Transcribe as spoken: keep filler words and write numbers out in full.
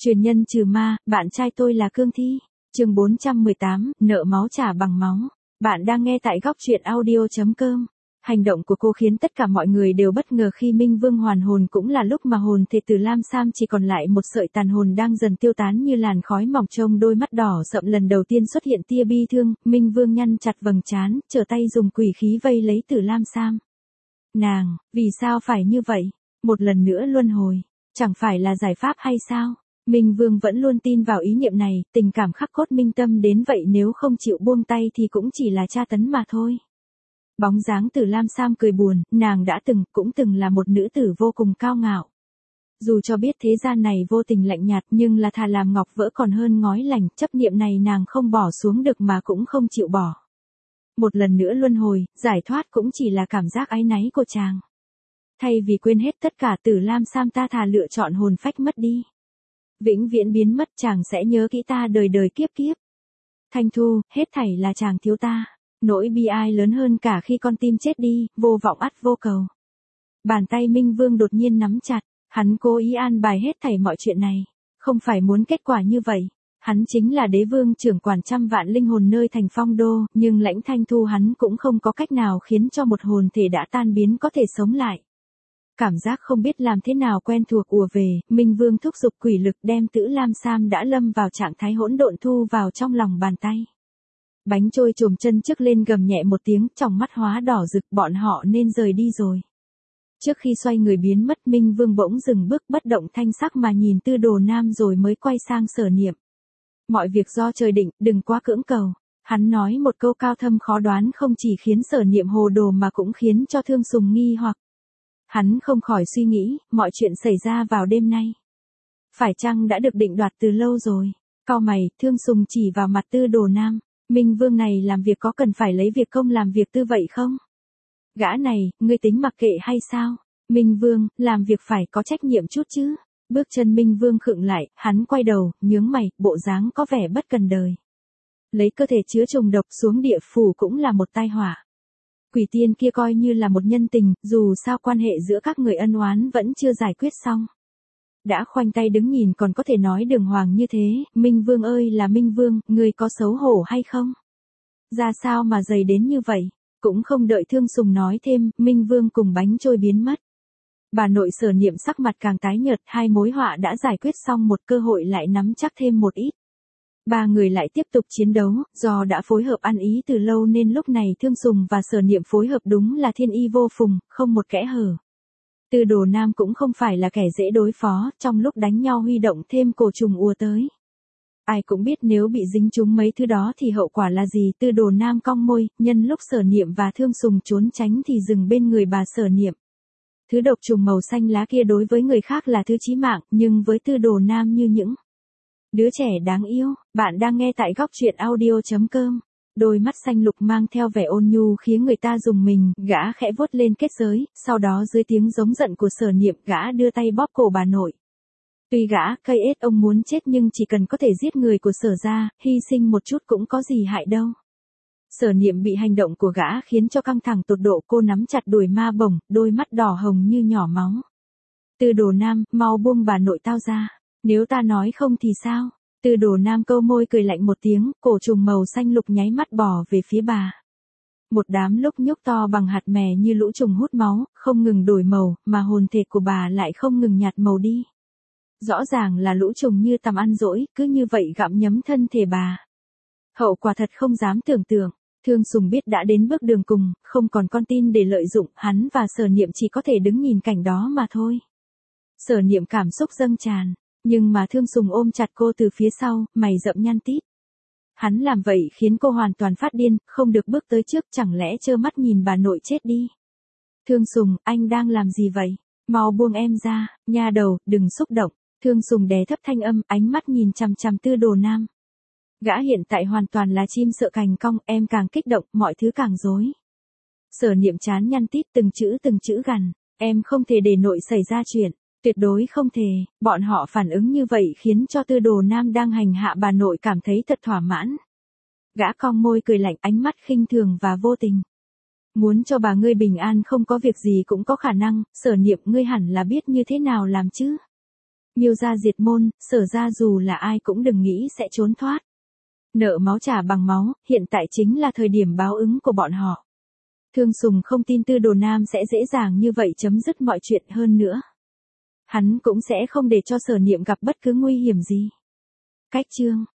Truyền nhân trừ ma, bạn trai tôi là cương thi. Chương bốn trăm mười tám, nợ máu trả bằng máu. Bạn đang nghe tại góc truyện audio chấm com. Hành động của cô khiến tất cả mọi người đều bất ngờ khi Minh Vương hoàn hồn, cũng là lúc mà hồn thể từ Lam Sam chỉ còn lại một sợi tàn hồn đang dần tiêu tán như làn khói mỏng. Trông đôi mắt đỏ sậm lần đầu tiên xuất hiện tia bi thương, Minh Vương nhăn chặt vầng trán, trở tay dùng quỷ khí vây lấy từ Lam Sam. Nàng, vì sao phải như vậy? Một lần nữa luân hồi, chẳng phải là giải pháp hay sao? Minh Vương vẫn luôn tin vào ý niệm này, tình cảm khắc cốt minh tâm đến vậy, nếu không chịu buông tay thì cũng chỉ là tra tấn mà thôi. Bóng dáng Từ Lam Sam cười buồn, nàng đã từng, cũng từng là một nữ tử vô cùng cao ngạo. Dù cho biết thế gian này vô tình lạnh nhạt, nhưng là thà làm ngọc vỡ còn hơn ngói lành, chấp niệm này nàng không bỏ xuống được mà cũng không chịu bỏ. Một lần nữa luân hồi, giải thoát cũng chỉ là cảm giác áy náy của chàng. Thay vì quên hết tất cả, Từ Lam Sam ta thà lựa chọn hồn phách mất đi. Vĩnh viễn biến mất, chàng sẽ nhớ kỹ ta đời đời kiếp kiếp. Thanh Thu, hết thảy là chàng thiếu ta. Nỗi bi ai lớn hơn cả khi con tim chết đi, vô vọng ắt vô cầu. Bàn tay Minh Vương đột nhiên nắm chặt, hắn cố ý an bài hết thảy mọi chuyện này. Không phải muốn kết quả như vậy. Hắn chính là đế vương trưởng quản trăm vạn linh hồn nơi thành Phong Đô, nhưng Lãnh Thanh Thu hắn cũng không có cách nào khiến cho một hồn thể đã tan biến có thể sống lại. Cảm giác không biết làm thế nào quen thuộc ùa về, Minh Vương thúc giục quỷ lực đem Tử Lam Sam đã lâm vào trạng thái hỗn độn thu vào trong lòng bàn tay. Bánh trôi chồm chân trước lên gầm nhẹ một tiếng, trong mắt hóa đỏ rực, bọn họ nên rời đi rồi. Trước khi xoay người biến mất, Minh Vương bỗng dừng bước bất động thanh sắc mà nhìn Tư Đồ Nam rồi mới quay sang Sở Niệm. Mọi việc do trời định, đừng quá cưỡng cầu. Hắn nói một câu cao thâm khó đoán không chỉ khiến Sở Niệm hồ đồ mà cũng khiến cho Thương Sùng nghi hoặc. Hắn không khỏi suy nghĩ, mọi chuyện xảy ra vào đêm nay. Phải chăng đã được định đoạt từ lâu rồi? Cau mày, Thương Sùng chỉ vào mặt Tư Đồ Nam. Minh Vương này làm việc có cần phải lấy việc công làm việc tư vậy không? Gã này, ngươi tính mặc kệ hay sao? Minh Vương, làm việc phải có trách nhiệm chút chứ. Bước chân Minh Vương khựng lại, hắn quay đầu, nhướng mày, bộ dáng có vẻ bất cần đời. Lấy cơ thể chứa trùng độc xuống địa phủ cũng là một tai họa. Quỷ tiên kia coi như là một nhân tình, dù sao quan hệ giữa các người ân oán vẫn chưa giải quyết xong. Đã khoanh tay đứng nhìn còn có thể nói đường hoàng như thế, Minh Vương ơi là Minh Vương, ngươi có xấu hổ hay không? Ra sao mà dày đến như vậy? Cũng không đợi Thương Sùng nói thêm, Minh Vương cùng bánh trôi biến mất. Bà nội Sở Niệm sắc mặt càng tái nhợt, hai mối họa đã giải quyết xong, một cơ hội lại nắm chắc thêm một ít. Ba người lại tiếp tục chiến đấu, do đã phối hợp ăn ý từ lâu nên lúc này Thương Sùng và Sở Niệm phối hợp đúng là thiên y vô phùng, không một kẽ hở. Tư Đồ Nam cũng không phải là kẻ dễ đối phó, trong lúc đánh nhau huy động thêm cổ trùng ùa tới. Ai cũng biết nếu bị dính trúng mấy thứ đó thì hậu quả là gì. Tư Đồ Nam cong môi, nhân lúc Sở Niệm và Thương Sùng trốn tránh thì dừng bên người bà Sở Niệm. Thứ độc trùng màu xanh lá kia đối với người khác là thứ chí mạng, nhưng với Tư Đồ Nam như những đứa trẻ đáng yêu. Bạn đang nghe tại góc truyện audio chấm com. Đôi mắt xanh lục mang theo vẻ ôn nhu khiến người ta rùng mình, gã khẽ vuốt lên kết giới, sau đó dưới tiếng giống giận của Sở Niệm, gã đưa tay bóp cổ bà nội. Tuy gã, cây ết ông muốn chết nhưng chỉ cần có thể giết người của Sở gia, hy sinh một chút cũng có gì hại đâu. Sở Niệm bị hành động của gã khiến cho căng thẳng tột độ, cô nắm chặt đuổi ma bổng, đôi mắt đỏ hồng như nhỏ máu. Tư Đồ Nam, mau buông bà nội tao ra. Nếu ta nói không thì sao? Tư Đồ Nam câu môi cười lạnh một tiếng, cổ trùng màu xanh lục nháy mắt bò về phía bà. Một đám lúc nhúc to bằng hạt mè như lũ trùng hút máu, không ngừng đổi màu, mà hồn thể của bà lại không ngừng nhạt màu đi. Rõ ràng là lũ trùng như tầm ăn dỗi, cứ như vậy gặm nhấm thân thể bà. Hậu quả thật không dám tưởng tượng. Thương Sùng biết đã đến bước đường cùng, không còn con tin để lợi dụng, hắn và Sở Niệm chỉ có thể đứng nhìn cảnh đó mà thôi. Sở Niệm cảm xúc dâng tràn. Nhưng mà Thương Sùng ôm chặt cô từ phía sau, mày rậm nhăn tít. Hắn làm vậy khiến cô hoàn toàn phát điên, không được bước tới trước, chẳng lẽ trơ mắt nhìn bà nội chết đi. Thương Sùng, anh đang làm gì vậy? Mau buông em ra, nha đầu, đừng xúc động. Thương Sùng đè thấp thanh âm, ánh mắt nhìn chằm chằm Tư Đồ Nam. Gã hiện tại hoàn toàn là chim sợ cành cong, em càng kích động, mọi thứ càng rối. Sở Niệm chán nhăn tít từng chữ từng chữ gằn, em không thể để nội xảy ra chuyện. Tuyệt đối không thể, bọn họ phản ứng như vậy khiến cho Tư Đồ Nam đang hành hạ bà nội cảm thấy thật thỏa mãn. Gã cong môi cười lạnh, ánh mắt khinh thường và vô tình. Muốn cho bà ngươi bình an không có việc gì cũng có khả năng, Sở Niệm ngươi hẳn là biết như thế nào làm chứ. Miêu gia diệt môn, Sở gia dù là ai cũng đừng nghĩ sẽ trốn thoát. Nợ máu trả bằng máu, hiện tại chính là thời điểm báo ứng của bọn họ. Thương Sùng không tin Tư Đồ Nam sẽ dễ dàng như vậy chấm dứt mọi chuyện, hơn nữa. Hắn cũng sẽ không để cho Sở Niệm gặp bất cứ nguy hiểm gì. Cách chương